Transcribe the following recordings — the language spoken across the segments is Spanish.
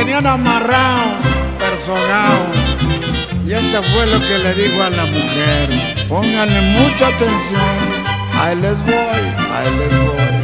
tenían amarrado, personado. Y este fue lo que le dijo a la mujer: pónganle mucha atención, ahí les voy, ahí les voy.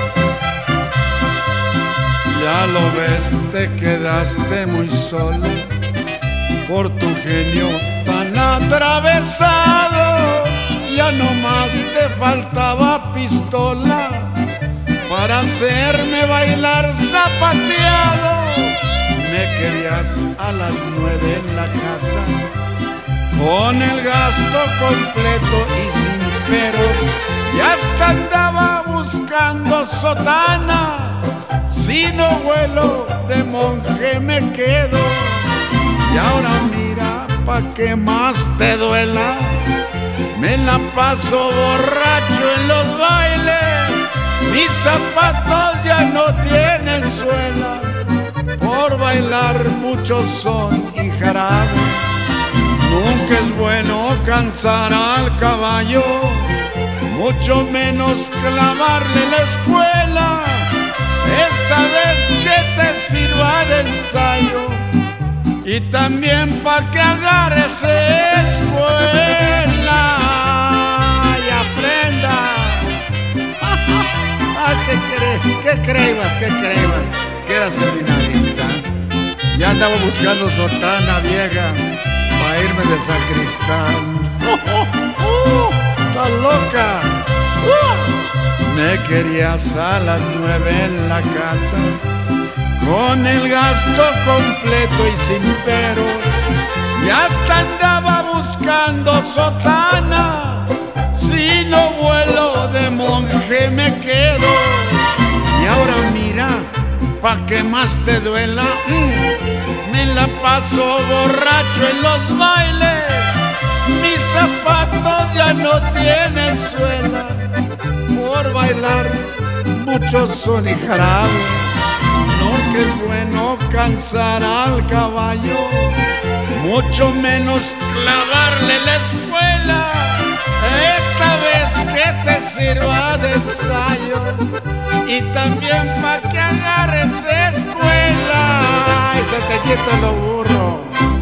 Ya lo ves, te quedaste muy solo por tu genio tan atravesado. Ya nomás te faltaba pistola para hacerme bailar zapateado. Me querías a las 9 en la casa, con el gasto completo y sin peros. Y hasta andaba buscando sotana. Si no vuelo, de monje me quedo. Y ahora mira, pa' que más te duela, me la paso borracho en los bailes. Mis zapatos ya no tienen suela, por bailar muchos son y jarabe. Nunca es bueno cansar al caballo, mucho menos clavarle la espuela. Esta vez que te sirva de ensayo y también pa' que agarres escuela y aprendas. ¿Qué creías? Que era seminarista. Ya andaba buscando sotana vieja pa' irme de sacristán. ¡Estás loca! Me querías a las 9 en la casa, con el gasto completo y sin peros. Y hasta andaba buscando sotana. Si no vuelo, de monje me quedo. Y ahora mira, pa' que más te duela, me la paso borracho en los bailes. Mis zapatos ya no tienen suela, por bailar muchos son y jarabe. Nunca es bueno cansar al caballo, mucho menos clavarle la espuela. Esta vez que te sirva de ensayo y también pa' que agarres escuela y se te quita lo burro.